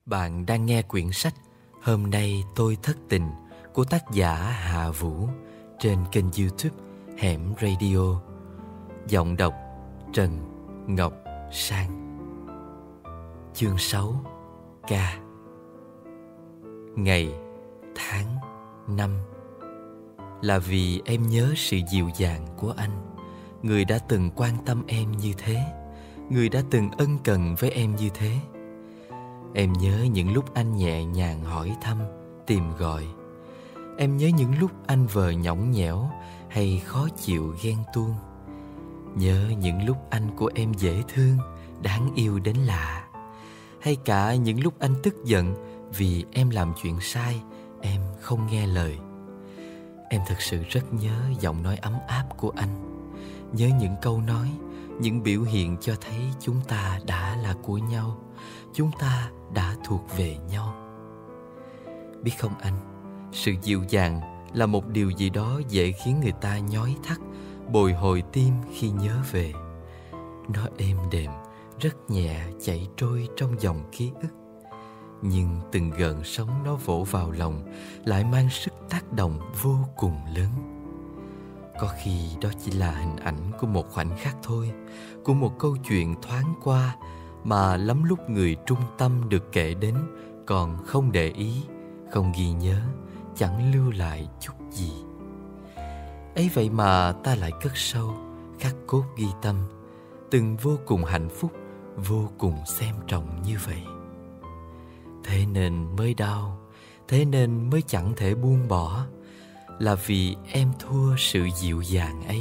Bạn đang nghe quyển sách Hôm nay tôi thất tình của tác giả Hạ Vũ trên kênh YouTube Hẻm Radio. Giọng đọc Trần Ngọc Sang. Chương 6. Ca. Ngày, tháng, năm. Là vì em nhớ sự dịu dàng của anh, người đã từng quan tâm em như thế, người đã từng ân cần với em như thế. Em nhớ những lúc anh nhẹ nhàng hỏi thăm, tìm gọi. Em nhớ những lúc anh vờ nhõng nhẽo hay khó chịu ghen tuông. Nhớ những lúc anh của em dễ thương, đáng yêu đến lạ. Hay cả những lúc anh tức giận vì em làm chuyện sai, em không nghe lời. Em thật sự rất nhớ giọng nói ấm áp của anh. Nhớ những câu nói, những biểu hiện cho thấy chúng ta đã là của nhau, chúng ta đã thuộc về nhau. Biết không anh, sự dịu dàng là một điều gì đó dễ khiến người ta nhói thắt, bồi hồi tim khi nhớ về. Nó êm đềm, rất nhẹ chảy trôi trong dòng ký ức. Nhưng từng gợn sóng nó vỗ vào lòng lại mang sức tác động vô cùng lớn. Có khi đó chỉ là hình ảnh của một khoảnh khắc thôi, của một câu chuyện thoáng qua mà lắm lúc người trung tâm được kể đến còn không để ý, không ghi nhớ, chẳng lưu lại chút gì. Ấy vậy mà ta lại cất sâu, khắc cốt ghi tâm, từng vô cùng hạnh phúc, vô cùng xem trọng như vậy. Thế nên mới đau, thế nên mới chẳng thể buông bỏ, là vì em thua sự dịu dàng ấy.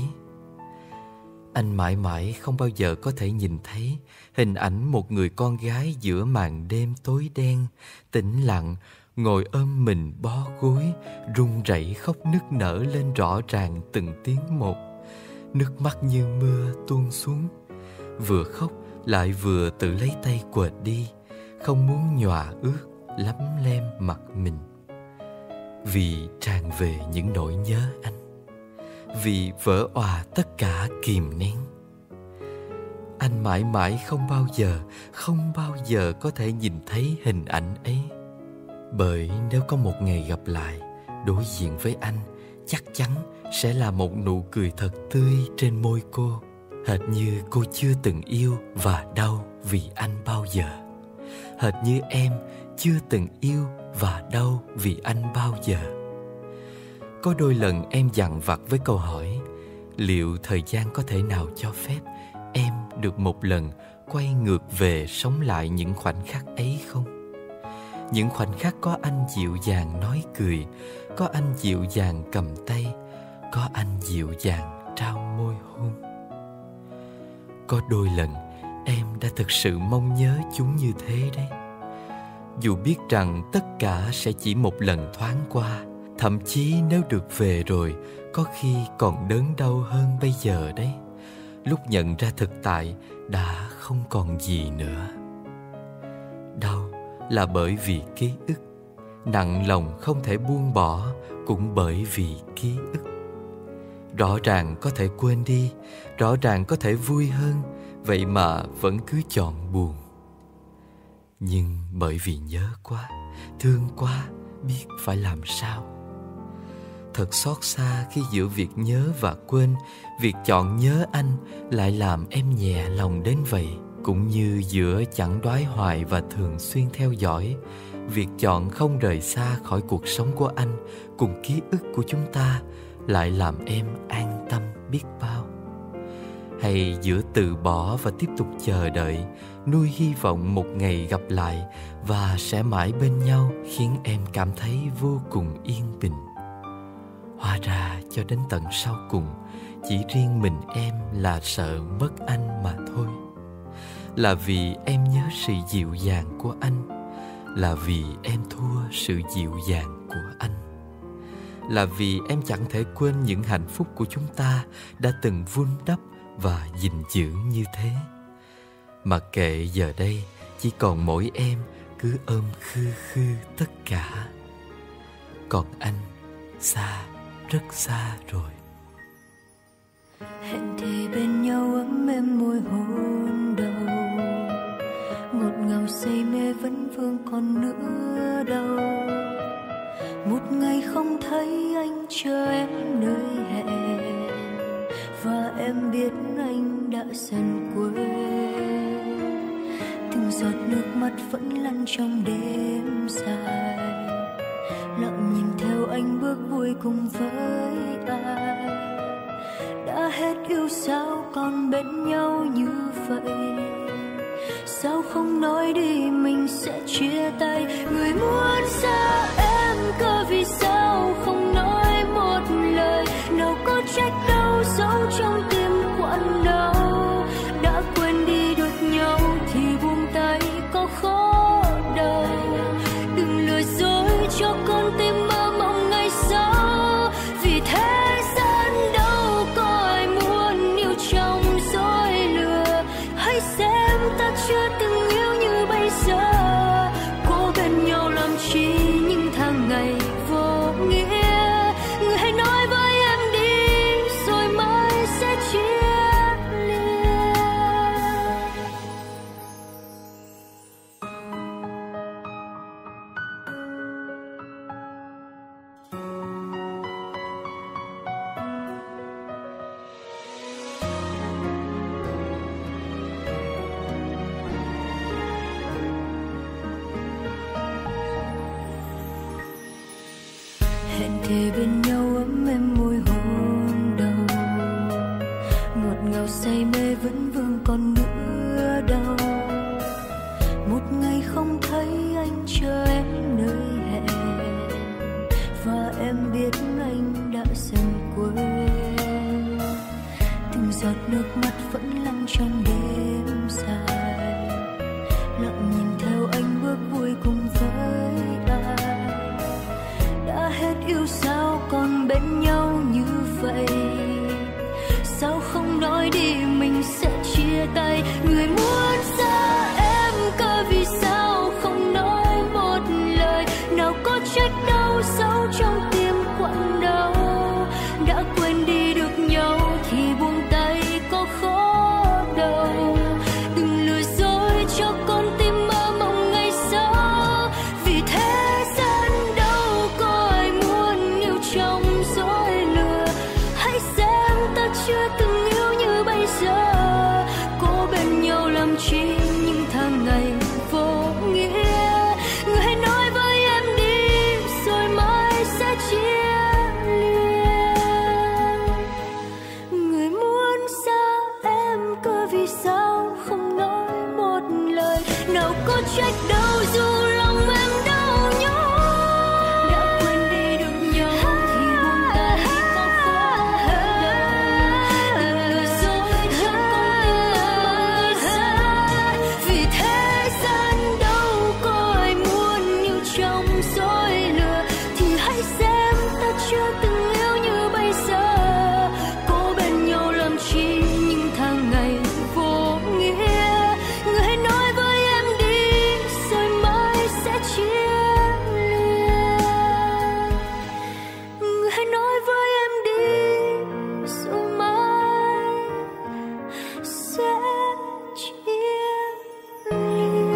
Anh mãi mãi không bao giờ có thể nhìn thấy hình ảnh một người con gái giữa màn đêm tối đen, tĩnh lặng, ngồi ôm mình bó gối, run rẩy khóc nức nở lên rõ ràng từng tiếng một. Nước mắt như mưa tuôn xuống, vừa khóc lại vừa tự lấy tay quệt đi, không muốn nhòa ướt lấm lem mặt mình. Vì tràn về những nỗi nhớ anh, vì vỡ òa tất cả kìm nén. Anh mãi mãi không bao giờ có thể nhìn thấy hình ảnh ấy. Bởi nếu có một ngày gặp lại, đối diện với anh, chắc chắn sẽ là một nụ cười thật tươi trên môi cô, hệt như cô chưa từng yêu và đau vì anh bao giờ. Hệt như em chưa từng yêu và đau vì anh bao giờ. Có đôi lần em dằn vặt với câu hỏi: liệu thời gian có thể nào cho phép em được một lần quay ngược về sống lại những khoảnh khắc ấy không? Những khoảnh khắc có anh dịu dàng nói cười, có anh dịu dàng cầm tay, có anh dịu dàng trao môi hôn. Có đôi lần em đã thực sự mong nhớ chúng như thế đấy. Dù biết rằng tất cả sẽ chỉ một lần thoáng qua, thậm chí nếu được về rồi, có khi còn đớn đau hơn bây giờ đấy. Lúc nhận ra thực tại đã không còn gì nữa. Đau là bởi vì ký ức, nặng lòng không thể buông bỏ cũng bởi vì ký ức. Rõ ràng có thể quên đi, rõ ràng có thể vui hơn, vậy mà vẫn cứ chọn buồn. Nhưng bởi vì nhớ quá, thương quá, biết phải làm sao. Thật xót xa khi giữa việc nhớ và quên, việc chọn nhớ anh lại làm em nhẹ lòng đến vậy. Cũng như giữa chẳng đoái hoài và thường xuyên theo dõi, việc chọn không rời xa khỏi cuộc sống của anh cùng ký ức của chúng ta lại làm em an tâm biết bao. Hay giữa từ bỏ và tiếp tục chờ đợi, nuôi hy vọng một ngày gặp lại và sẽ mãi bên nhau, khiến em cảm thấy vô cùng yên bình. Hóa ra cho đến tận sau cùng, chỉ riêng mình em là sợ mất anh mà thôi. Là vì em nhớ sự dịu dàng của anh, là vì em thua sự dịu dàng của anh, là vì em chẳng thể quên những hạnh phúc của chúng ta đã từng vun đắp và gìn giữ như thế. Mặc kệ giờ đây chỉ còn mỗi em cứ ôm khư khư tất cả. Còn anh xa, rất xa rồi. Hẹn thề bên nhau ấm êm môi hôn đầu, ngọt ngào say mê vẫn vương còn và em biết anh đã dần quên. Từng giọt nước mắt vẫn lăn trong đêm dài, lặng nhìn theo anh bước vui cùng với ai. Đã hết yêu sao còn bên nhau như vậy, sao không nói đi mình sẽ chia tay. Người muốn xa em cơ vì sao không nói một lời, nào có trách đâu giấu trong tim quặn đau. Đã quên đi được nhau thì buông tay có khó đâu. Đừng lừa dối cho con tim mơ mộng ngày sau, vì thế gian đâu có ai muốn yêu trong dối lừa. Hãy xem ta chưa từng yêu như bây giờ, cố bên nhau làm chi những tháng ngày vô nghĩa. Người hãy nói với em đi rồi mai sẽ chia lìa. Hẹn thề bên nhau ấm êm môi hôn đầu, ngọt ngào say mê vẫn vương còn nữa đâu. Một ngày không thấy anh chờ em nơi hẹn, và em biết anh đã dần quên. Từng giọt nước mắt vẫn lăn trong đêm dài, lặng nhìn theo anh bước vui cùng với ai. Đã hết yêu sao còn bên nhau như vậy, sao không nói đi mình sẽ chia tay. Người muốn xa em cơ vì sao không nói một lời, nào có trách đâu giấu trong tim quặn đau. Đã quên đi được nhau thì buông tay có khó đâu. Đừng lừa dối cho con tim mơ mộng ngày sau, vì thế gian đâu có ai muốn yêu trong dối lừa. Hãy xem ta chưa từng yêu như bây giờ, cố bên nhau làm chi những tháng ngày vô nghĩa. Người hãy nói với em đi rồi mai sẽ chia lìa. Người muốn xa em cơ vì sao không nói một lời, nào có trách đâu dù lòng em đau nhói. Đã quên đi được nhau thì buông tay có khó đâu. Đừng lừa dối cho con tim mơ mộng ngày xa, vì thế gian đâu có ai muốn yêu trong dối lừa. Thì hãy xem ta chưa từng yêu như bây giờ, cố bên nhau làm chi những tháng ngày vô nghĩa. Người hãy nói với em đi rồi mai sẽ chia lìa. Người hãy nói với em đi rồi mai sẽ chia lìa.